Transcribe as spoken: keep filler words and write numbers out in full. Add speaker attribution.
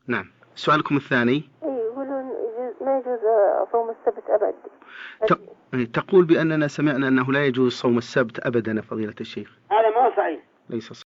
Speaker 1: نعم. سؤالكم الثاني.
Speaker 2: اي يقولون ما يجوز صوم السبت أبد.
Speaker 1: تقول بأننا سمعنا أنه لا يجوز صوم السبت أبدا فضيلة الشيخ.
Speaker 3: هذا ما صحيح.
Speaker 1: ليس